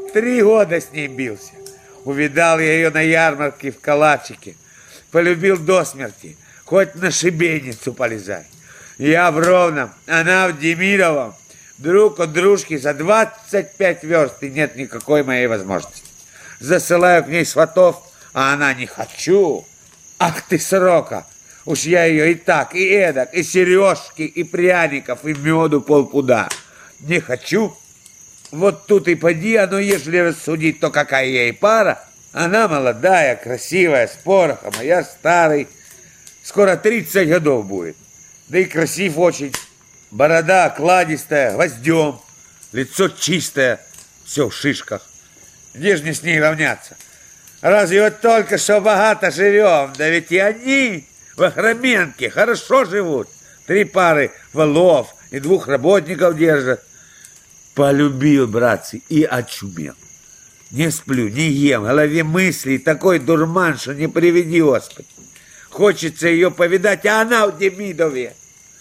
3 года с ней бился. Увидал я ее на ярмарке в Калачике. Полюбил до смерти. Хоть на шибеницу полезай. Я в Ровном, она в Демидовом. Друг от дружки за 25 верст, и нет никакой моей возможности. Засылаю к ней сватов, а она не хочу. Ах ты, сорока! Уж я ее и так, и эдак, и сережки, и пряников, и меду полпуда. Не хочу. Вот тут и поди, оно, ежели рассудить, то какая ей пара. Она молодая, красивая, с порохом, а я старый. Скоро 30 годов будет. Да и красив очень. Борода окладистая, гвоздем, лицо чистое, все в шишках. Где же мне с ней равняться? Разве вот только что богато живем, да ведь и они в Охроменке хорошо живут. 3 пары волов и 2 работников держат. Полюбил, братцы, и очумел. Не сплю, не ем, в голове мысли, такой дурман, что не приведи Господи. Хочется ее повидать, а она в Демидове.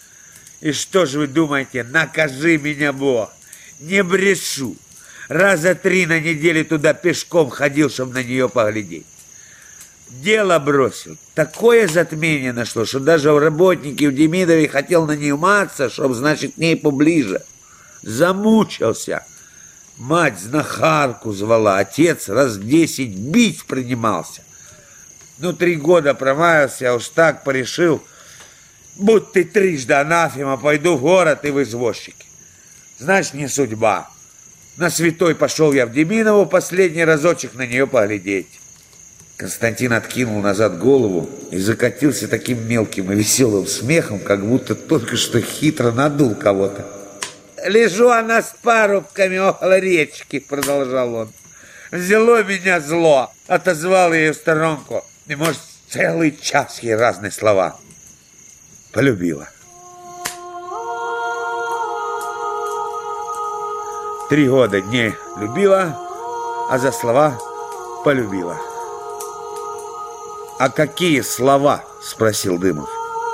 И что же вы думаете, накажи меня Бог, не брешу. Раза 3 на неделю туда пешком ходил, чтобы на нее поглядеть. Дело бросил. Такое затмение нашло, что даже в работнике в Демидове хотел наниматься, чтобы, значит, к ней поближе. Замучился. Мать знахарку звала, отец раз 10 бить принимался. 3 года промаялся, уж так порешил. Будь ты трижды анафема, пойду в город и в извозчики. Значит, не судьба. На святой пошел я в Демидову последний разочек на нее поглядеть. Константин откинул назад голову и закатился таким мелким и веселым смехом, как будто только что хитро надул кого-то. «Лежу она с парубками около речки», — продолжал он. «Взяло меня зло», — отозвал ее в сторонку. И, может, целый час ей разные слова. Полюбила. 3 года дней любила, а за слова полюбила. «А какие слова?» — спросил Дымов.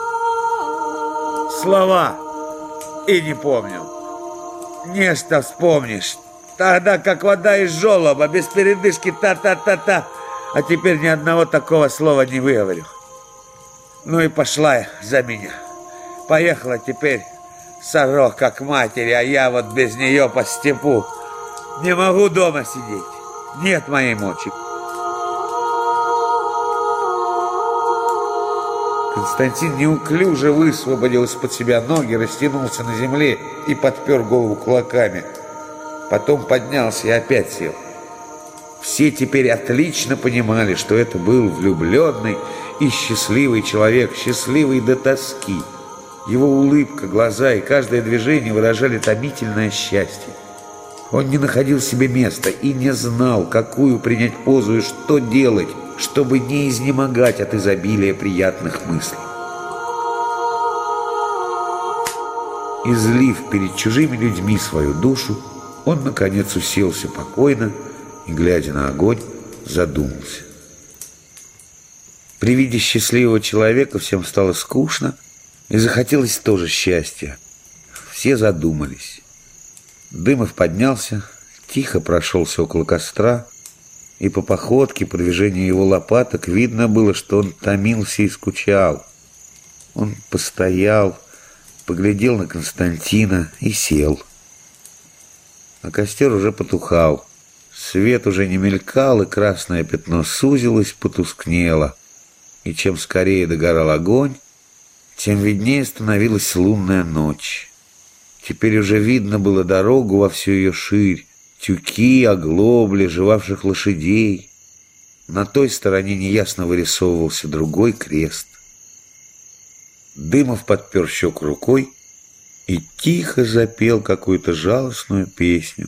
«Слова и не помню. Нечто вспомнишь. Тогда как вода из желоба, без передышки та-та-та-та. А теперь ни одного такого слова не выговорю. Ну и пошла за меня. Поехала теперь сорока к матери, а я вот без нее по степу. Не могу дома сидеть. Нет моей мочи». Константин неуклюже высвободил из-под себя ноги, растянулся на земле и подпер голову кулаками. Потом поднялся и опять сел. Все теперь отлично понимали, что это был влюбленный и счастливый человек, счастливый до тоски. Его улыбка, глаза и каждое движение выражали томительное счастье. Он не находил себе места и не знал, какую принять позу и что делать, чтобы не изнемогать от изобилия приятных мыслей. Излив перед чужими людьми свою душу, он, наконец, уселся покойно и, глядя на огонь, задумался. При виде счастливого человека всем стало скучно и захотелось тоже счастья. Все задумались. Дымов поднялся, тихо прошелся около костра, и по походке, по движению его лопаток видно было, что он томился и скучал. Он постоял, поглядел на Константина и сел. А костер уже потухал. Свет уже не мелькал, и красное пятно сузилось, потускнело. И чем скорее догорал огонь, тем виднее становилась лунная ночь. Теперь уже видно было дорогу во всю ее ширь, тюки, оглобли, жевавших лошадей. На той стороне неясно вырисовывался другой крест. Дымов подпер щеку рукой и тихо запел какую-то жалостную песню.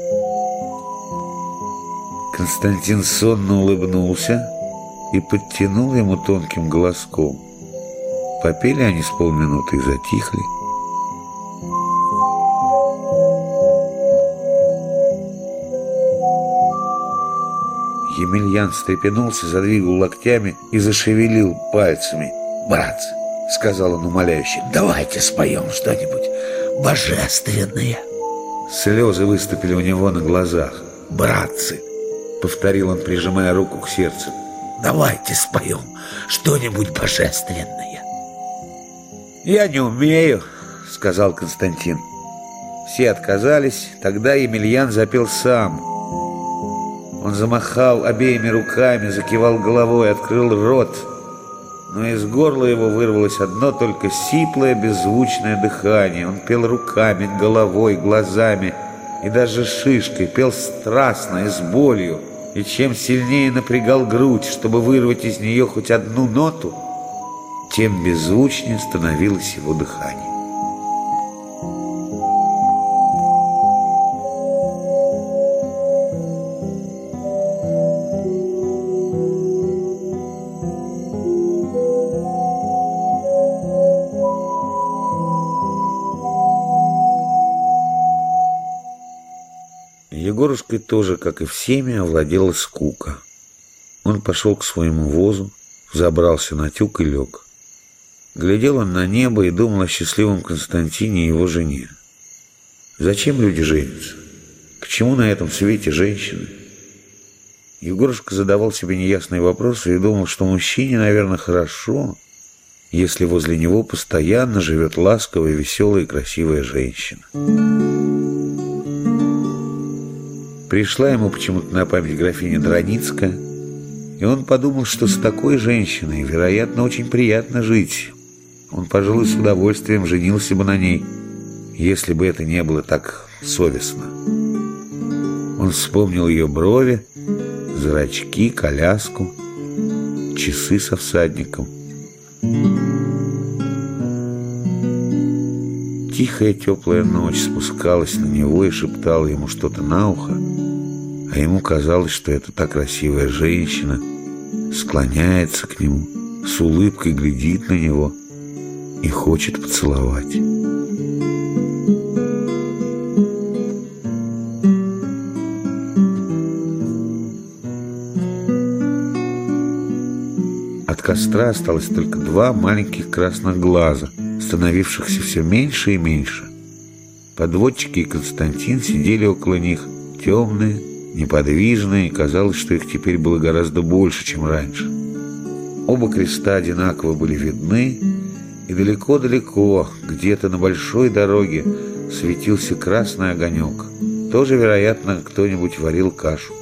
Константин сонно улыбнулся и подтянул ему тонким голоском. Попели они с полминуты и затихли. Емельян встрепенулся, задвигал локтями и зашевелил пальцами. «Братцы», — сказал он умоляюще, — «давайте споем что-нибудь божественное». Слезы выступили у него на глазах. братцы», — повторил он, прижимая руку к сердцу. «Давайте споем что-нибудь божественное». «Я не умею», — сказал Константин. Все отказались, тогда Емельян запел сам. Он замахал обеими руками, закивал головой, открыл рот, но из горла его вырвалось одно только сиплое, беззвучное дыхание. Он пел руками, головой, глазами и даже шишкой, пел страстно и с болью, и чем сильнее напрягал грудь, чтобы вырвать из нее хоть одну ноту, тем беззвучнее становилось его дыхание. Егорушкой тоже, как и всеми, овладела скука. Он пошел к своему возу, забрался на тюк и лег. Глядел он на небо и думал о счастливом Константине и его жене. Зачем люди женятся? К чему на этом свете женщины? Егорушка задавал себе неясные вопросы и думал, что мужчине, наверное, хорошо, если возле него постоянно живет ласковая, веселая и красивая женщина. Пришла ему почему-то на память графиня Драницкая, и он подумал, что с такой женщиной, вероятно, очень приятно жить. Он, пожалуй, с удовольствием женился бы на ней, если бы это не было так совестно. Он вспомнил ее брови, зрачки, коляску, часы со всадником. Тихая теплая ночь спускалась на него и шептала ему что-то на ухо, а ему казалось, что эта та красивая женщина склоняется к нему, с улыбкой глядит на него и хочет поцеловать. От костра осталось только два маленьких красных глаза, становившихся все меньше и меньше. Подводчики и Константин сидели около них, темные, неподвижные, и казалось, что их теперь было гораздо больше, чем раньше. Оба креста одинаково были видны, и далеко-далеко, где-то на большой дороге, светился красный огонек. Тоже, вероятно, кто-нибудь варил кашу.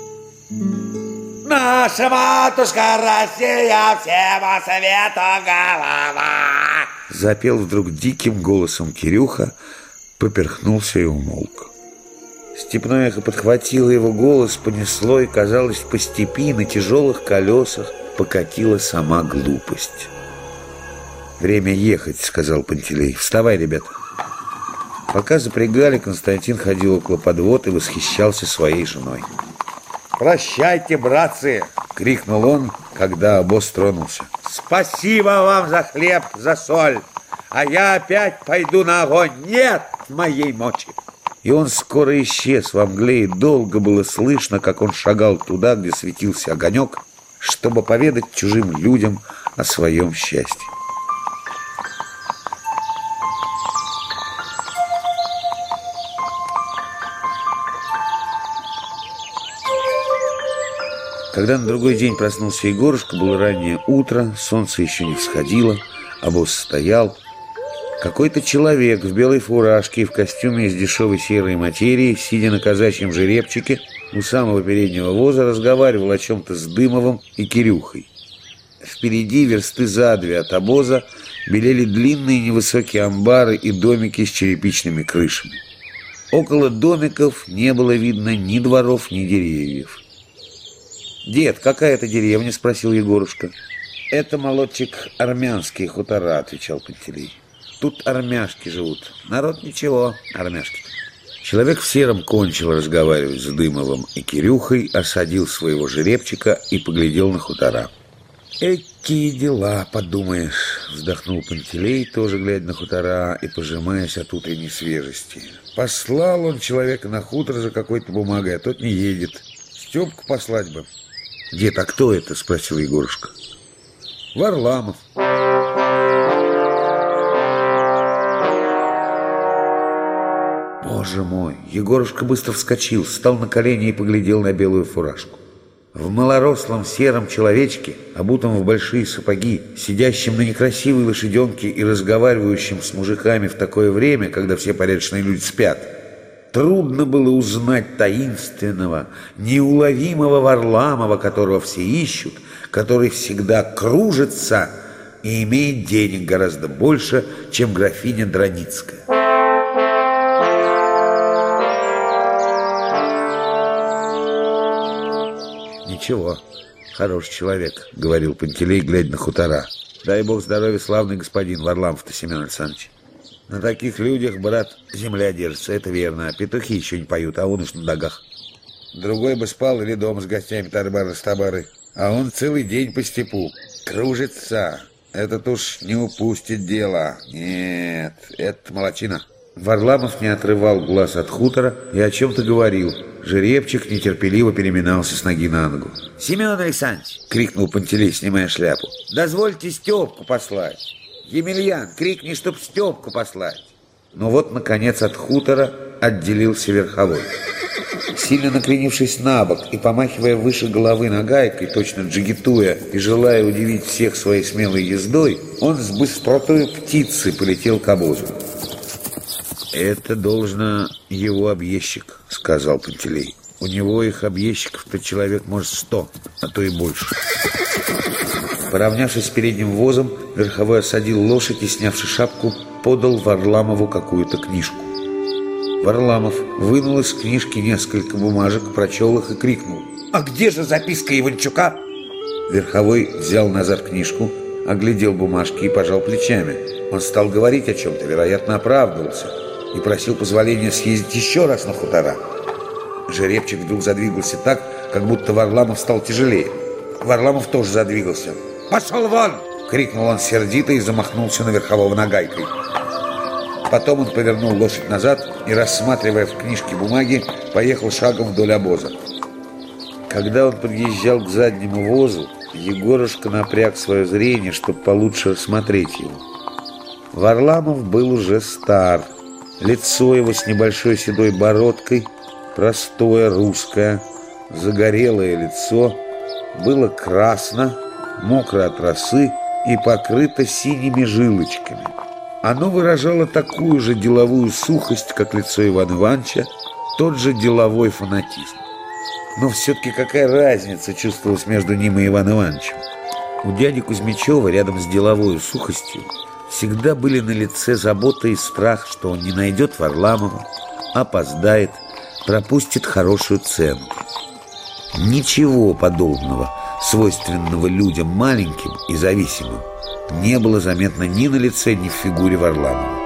Наша матушка Россия всему свету голова. Запел вдруг диким голосом Кирюха, поперхнулся и умолк. Степное эхо подхватило его голос, понесло, и, казалось, по степи на тяжелых колесах покатила сама глупость. «Время ехать», — сказал Пантелей. «Вставай, ребята». Пока запрягали, Константин ходил около подвод и восхищался своей женой. «Прощайте, братцы!» — крикнул он, когда обоз тронулся. «Спасибо вам за хлеб, за соль, а я опять пойду на огонь. Нет моей мочи!» И он скоро исчез во мгле, и долго было слышно, как он шагал туда, где светился огонек, чтобы поведать чужим людям о своем счастье. Когда на другой день проснулся Егорушка, было раннее утро, солнце еще не всходило, обоз стоял. Какой-то человек в белой фуражке и в костюме из дешевой серой материи, сидя на казачьем жеребчике, у самого переднего воза разговаривал о чем-то с Дымовым и Кирюхой. Впереди, версты за две от обоза, белели длинные невысокие амбары и домики с черепичными крышами. Около домиков не было видно ни дворов, ни деревьев. «Дед, какая это деревня?» — спросил Егорушка. «Это, молодчик, армянские хутора», — отвечал Пантелей. «Тут армяшки живут. Народ ничего, армяшки». Человек в сером кончил разговаривать с Дымовым и Кирюхой, осадил своего жеребчика и поглядел на хутора. «Какие дела, подумаешь», — вздохнул Пантелей, тоже глядя на хутора и пожимаясь от утренней свежести. «Послал он человека на хутор за какой-то бумагой, а тот не едет. Степку послать бы». «Дед, а кто это?» — спросил Егорушка. «Варламов». Боже мой! Егорушка быстро вскочил, встал на колени и поглядел на белую фуражку. В малорослом сером человечке, обутом в большие сапоги, сидящем на некрасивой лошаденке и разговаривающем с мужиками в такое время, когда все порядочные люди спят, трудно было узнать таинственного, неуловимого Варламова, которого все ищут, который всегда кружится и имеет денег гораздо больше, чем графиня Драницкая. «Ничего, хороший человек», — говорил Пантелей, глядя на хутора. «Дай бог здоровья, славный господин Варламов-то, Семен Александрович. На таких людях, брат, земля держится, это верно. А петухи еще не поют, а он уж на ногах. Другой бы спал или дома с гостями тарбары-стабары, а он целый день по степу. Кружится. Этот уж не упустит дело. Нет, это молодчина». Варламов не отрывал глаз от хутора и о чем-то говорил. Жеребчик нетерпеливо переминался с ноги на ногу. «Семен Александрович!» — крикнул Пантелей, снимая шляпу. «Дозвольте Степку послать! Емельян, крикни, чтоб Степку послать!» Но вот, наконец, от хутора отделился верховой. Сильно накренившись на бок и помахивая выше головы нагайкой, точно джигитуя и желая удивить всех своей смелой ездой, он с быстротой птицы полетел к обозу. «Это должно его объездчик», — сказал Пантелей. «У него их объездчиков-то человек, может, 100, а то и больше». Поравнявшись с передним возом, верховой осадил лошадь и, снявши шапку, подал Варламову какую-то книжку. Варламов вынул из книжки несколько бумажек, прочел их и крикнул: «А где же записка Иванчука?» Верховой взял назад книжку, оглядел бумажки и пожал плечами. Он стал говорить о чем-то, вероятно, оправдывался, и просил позволения съездить еще раз на хутора. Жеребчик вдруг задвигался так, как будто Варламов стал тяжелее. Варламов тоже задвигался. «Пошел вон!» — крикнул он сердито и замахнулся на верхового нагайкой. Потом он повернул лошадь назад и, рассматривая в книжке бумаги, поехал шагом вдоль обоза. Когда он подъезжал к заднему возу, Егорушка напряг свое зрение, чтобы получше рассмотреть его. Варламов был уже стар. Лицо его с небольшой седой бородкой, простое, русское, загорелое лицо, было красно, мокро от росы и покрыто синими жилочками. Оно выражало такую же деловую сухость, как лицо Ивана Ивановича, тот же деловой фанатизм. Но все-таки какая разница чувствовалась между ним и Иваном Ивановичем? У дяди Кузьмичева рядом с деловой сухостью всегда были на лице забота и страх, что он не найдет Варламова, опоздает, пропустит хорошую цену. Ничего подобного, свойственного людям маленьким и зависимым, не было заметно ни на лице, ни в фигуре Варламова.